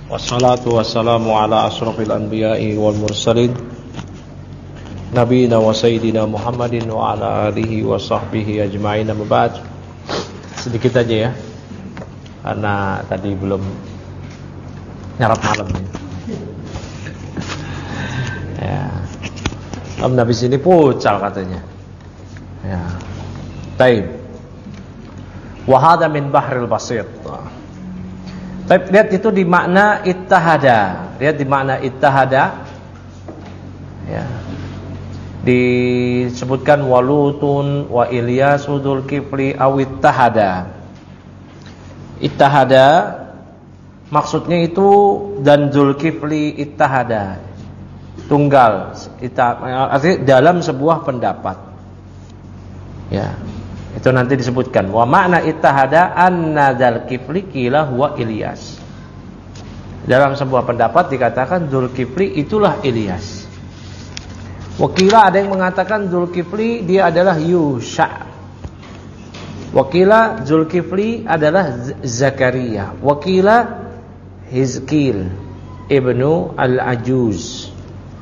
Wassalatu wassalamu ala ashrafil anbiya'i wal mursalin Nabiyina wa sayyidina Muhammadin wa ala alihi wa sahbihi ajma'in. Amma ba'd. Sedikit aja ya, karena tadi belum nyarap malam ya. Nabi sini pucal katanya ya. Taib wa hada min bahril basit. Tapi lihat itu di makna ittahada. Lihat di makna ittahada. Ya. Disebutkan walutun wa Ilyasu dzulkifli aw ittahada. Ittahada maksudnya itu dan Dzulkifli ittahada. Tunggal, artinya dalam sebuah pendapat. Ya. Itu nanti disebutkan wa makna ittahada anna Dzulkifli qila huwa Ilyas. Dalam sebuah pendapat dikatakan Dzulkifli itulah Ilyas. Wakila ada yang mengatakan Dzulkifli dia adalah Yusha. Wakila Dzulkifli adalah Zakaria. Wakila Hizkil ibnu al-Ajuz.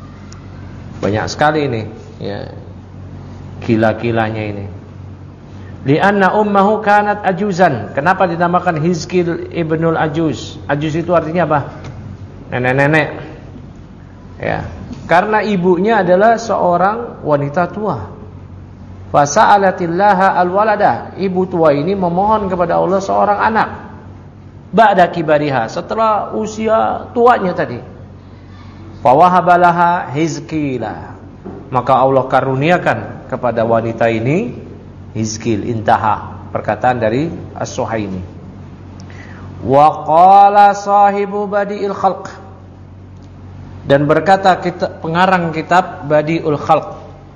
Banyak sekali ini ya, kila-kilanya ini. Lianna ummahu kanat ajuzan. Kenapa dinamakan Hizkil ibnul Ajuz? Ajuz itu artinya apa? Nenek-nenek. Ya, karena ibunya adalah seorang wanita tua. Fasa'alatillaha alwalada. Ibu tua ini memohon kepada Allah seorang anak. Ba'da kibariha, setelah usia tuanya tadi. Fawahabalaha Hizkila. Maka Allah karuniakan kepada wanita ini Hizkil. Intaha perkataan dari As-Suhaimi. Wa qala sahibu Badi'il Khalq. Dan berkata pengarang kitab Badi'ul Khalq,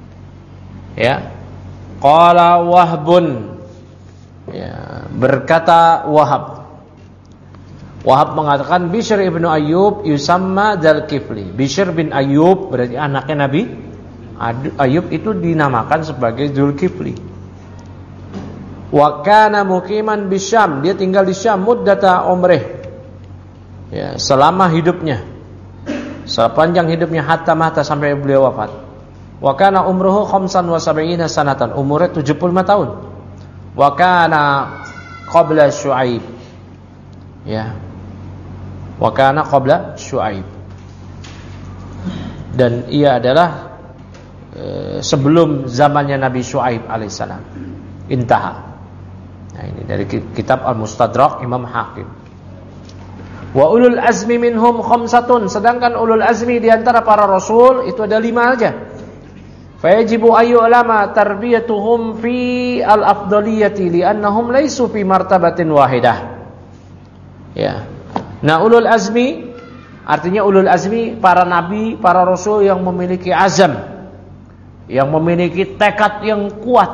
ya, qala Wahbun, ya, berkata Wahab. Wahab mengatakan Bishr ibnu Ayyub yusamma Dzulkifli. Bishr bin Ayyub berarti anaknya Nabi Ayyub itu dinamakan sebagai Dzulkifli. Wa kana muqiman bisyam, dia tinggal di Syam muddata umrih, ya, selama hidupnya, sepanjang hidupnya hatta mata sampai beliau wafat. Wa kana umruhu 75 sanatan, umurnya 75 tahun. Wa kana qabla Syuaib, ya. Wa kana qabla Syuaib. Dan ia adalah sebelum zamannya Nabi Syuaib alaihissalam. Intaha. Nah, ini dari kitab Al-Mustadrak Imam Hakim. Wa ulul azmi minhum khamsatun, sedangkan ulul azmi di antara para rasul itu ada 5 aja. Fa yajibu ayu ulama tarbiyatuhum fi al-afdaliyati li'annahum laysu fi martabatin wahidah. Ya. Nah, ulul azmi artinya ulul azmi para nabi, para rasul yang memiliki azam, yang memiliki tekad yang kuat.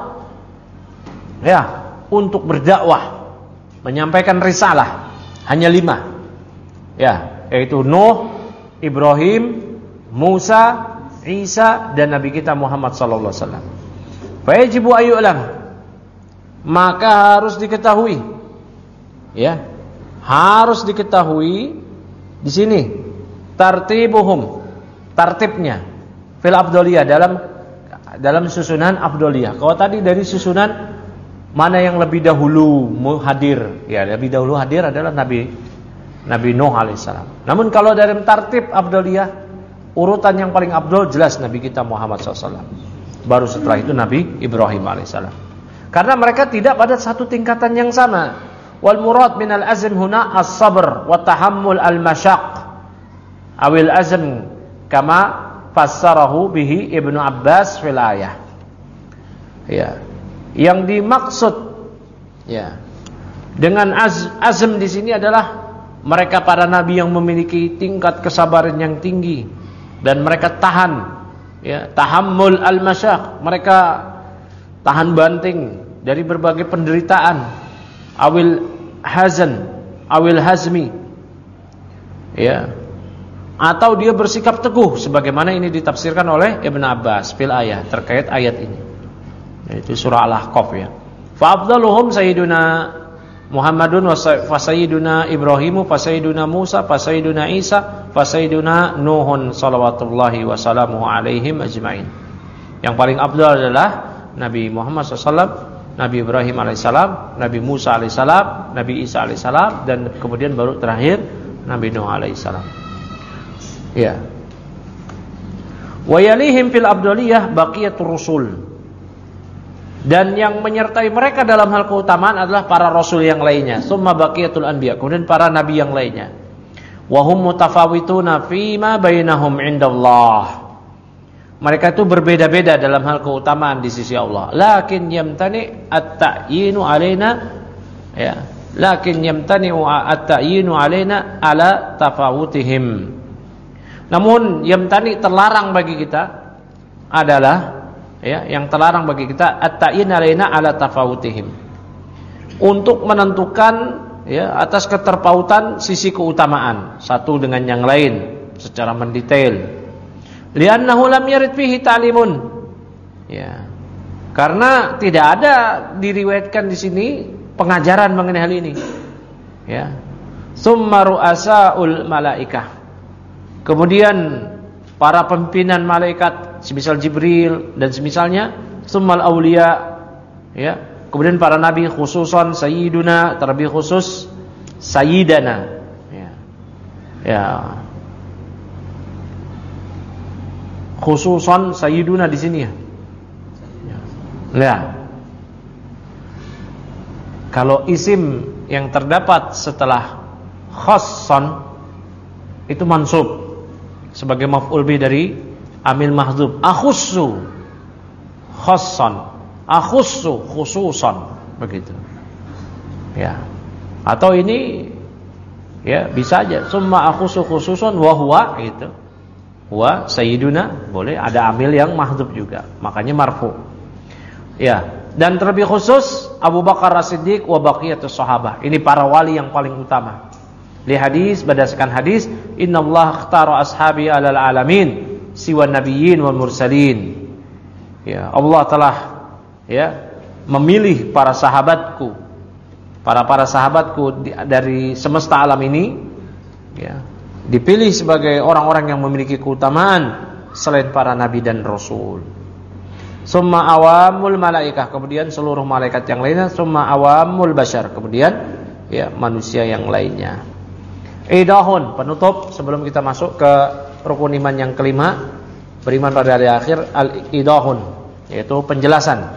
Ya, untuk berdakwah, menyampaikan risalah, hanya 5. Ya, yaitu Nuh, Ibrahim, Musa, Isa dan Nabi kita Muhammad sallallahu alaihi wasallam. Fa yajibu ayyu'lam, maka harus diketahui. Ya. Harus diketahui di sini tartibuhum, tartibnya fil afdaliyah, dalam susunan afdaliyah. Kalau tadi dari susunan mana yang lebih dahulu hadir? Ya, lebih dahulu hadir adalah Nabi Nuh alaihissalam. Namun kalau dari tartib afdaliyah, urutan yang paling afdal jelas Nabi kita Muhammad SAW. Baru setelah itu Nabi Ibrahim alaihissalam. Karena mereka tidak pada satu tingkatan yang sama. Wal murad minal azm huna as-sabr wa tahammul al-masyaq. Awil azm kama fassarahu bihi Ibnu Abbas fil ayah. Ya. Yang dimaksud ya dengan azm di sini adalah mereka para nabi yang memiliki tingkat kesabaran yang tinggi dan mereka tahan, ya, tahammul al-masyaq, mereka tahan banting dari berbagai penderitaan. Awil hazan, awil hazmi, ya, atau dia bersikap teguh sebagaimana ini ditafsirkan oleh Ibnu Abbas fil ayah terkait ayat ini. Itu surah Al-Ahqaf ya. Fa afdaluhum sayyiduna Muhammadun wa sayyiduna Ibrahimu fa sayyiduna Musa fa sayyiduna Isa fa sayyiduna Nuhun salawatullahi wa salamuhu alaihim ajmain. Yang paling afdal adalah Nabi Muhammad SAW, Nabi Ibrahim alaihissalam, Nabi Musa alaihissalam, Nabi Isa alaihissalam, dan kemudian baru terakhir Nabi Nuh alaihissalam. Ya. Wa yalihim fil afdaliyah baqiyatur rusul. Dan yang menyertai mereka dalam hal keutamaan adalah para rasul yang lainnya. Summa baqiyatul anbiya, kemudian para nabi yang lainnya. Wa hum mutafawituna fima bainahum indallah. Mereka itu berbeda-beda dalam hal keutamaan di sisi Allah. Lakin yamtani at-ta'yinu alaina, ya. Lakin yamtani at-ta'yinu alaina ala tafawutihim. Namun yamtani, terlarang bagi kita adalah, ya, yang terlarang bagi kita at-ta'yin alaina ala tafawutihim, untuk menentukan, ya, atas keterpautan sisi keutamaan satu dengan yang lain secara mendetail. Li'annahu lam yarid fihi ta'limun, ya, karena tidak ada diriwayatkan di sini pengajaran mengenai hal ini, ya. Summa ru'asaul malaikah, kemudian para pimpinan malaikat semisal Jibril dan semisalnya. Summal auliya, ya, kemudian para nabi, khususan sayyiduna, terlebih khusus sayyidana, ya, ya, khususan sayyiduna di sini, ya. Lihat, kalau isim yang terdapat setelah khassan itu mansub sebagai maf'ul bih dari amil mahdzub. Akhussu khassan, akhussu khususan, begitu, ya. Atau ini, ya, bisa aja summa akhussu khususan wa huwa, gitu. Wa sayyiduna, boleh ada amil yang mahdzub juga, makanya marfu. Ya, dan terlebih khusus Abu Bakar As-Siddiq wa baqiyatus sahabah. Ini para wali yang paling utama. Li hadis, berdasarkan hadis, innallaha ikhtara ashabi 'alal alamin siwa nabiyyin wal mursalin. Ya, Allah telah, ya, memilih para sahabatku, para sahabatku dari semesta alam ini, ya, dipilih sebagai orang-orang yang memiliki keutamaan selain para nabi dan rasul. Summa awamul malaikah, kemudian seluruh malaikat yang lainnya. Summa awamul bashar, kemudian, ya, manusia yang lainnya. Idahun, penutup sebelum kita masuk ke rukun iman yang kelima, beriman pada hari akhir. Al-idahun, yaitu penjelasan.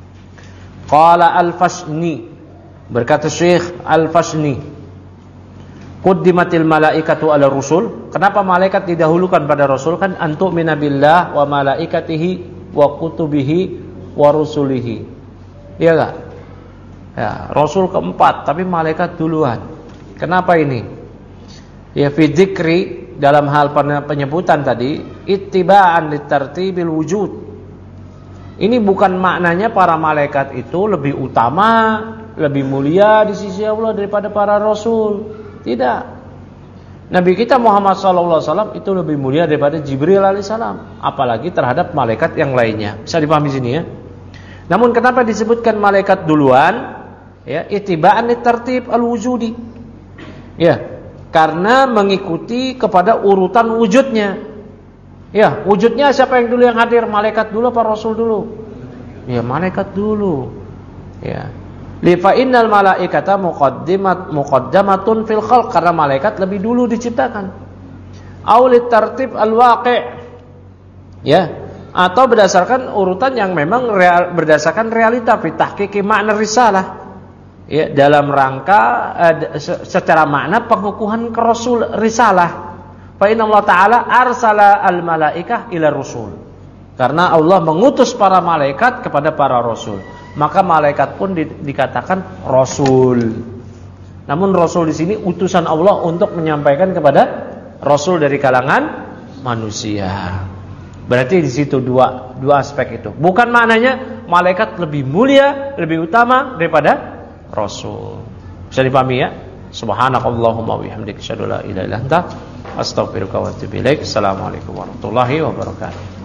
Qala al-Fashni, berkata Syekh al-Fashni, quddimatil malaikatu ala rusul. Kenapa malaikat didahulukan pada rasul? Kan antu'mina billah wa malaikatihi wa kutubihi wa rusulihi, iya enggak? Ya, rasul keempat tapi malaikat duluan. Kenapa ini? Ya, fi dzikri, dalam hal penyebutan tadi, ittiba'an litartibil wujud. Ini bukan maknanya para malaikat itu lebih utama, lebih mulia di sisi Allah daripada para rasul. Tidak. Nabi kita Muhammad SAW itu lebih mulia daripada Jibril alaihissalam, apalagi terhadap malaikat yang lainnya. Bisa dipahami sini, ya. Namun kenapa disebutkan malaikat duluan? Ya, ittiba'an litartib al-wujudi. Ya, karena mengikuti kepada urutan wujudnya. Ya, wujudnya siapa yang dulu yang hadir? Malaikat dulu apa rasul dulu? Ya, malaikat dulu. Ya. Li fa innal malaikata muqaddamatun fil khalq, karena malaikat lebih dulu diciptakan. Aw li tartib al-waqi'. Ya, atau berdasarkan urutan yang memang berdasarkan realita, fi tahqiqi makna risalah. Ya, dalam rangka secara makna pengukuhan ke rasul risalah. Fa inna Allah Ta'ala arsala al-malaikah ila rusul. Karena Allah mengutus para malaikat kepada para rasul, maka malaikat pun dikatakan rasul. Namun rasul di sini utusan Allah untuk menyampaikan kepada rasul dari kalangan manusia. Berarti di situ dua aspek itu. Bukan maknanya malaikat lebih mulia, lebih utama daripada rasul. Bisa dipahami, ya? Subhanakallahumma wa bihamdika asyhadu an la ilaha illa anta astaghfiruka wa atubu ilaik. Assalamualaikum warahmatullahi wabarakatuh.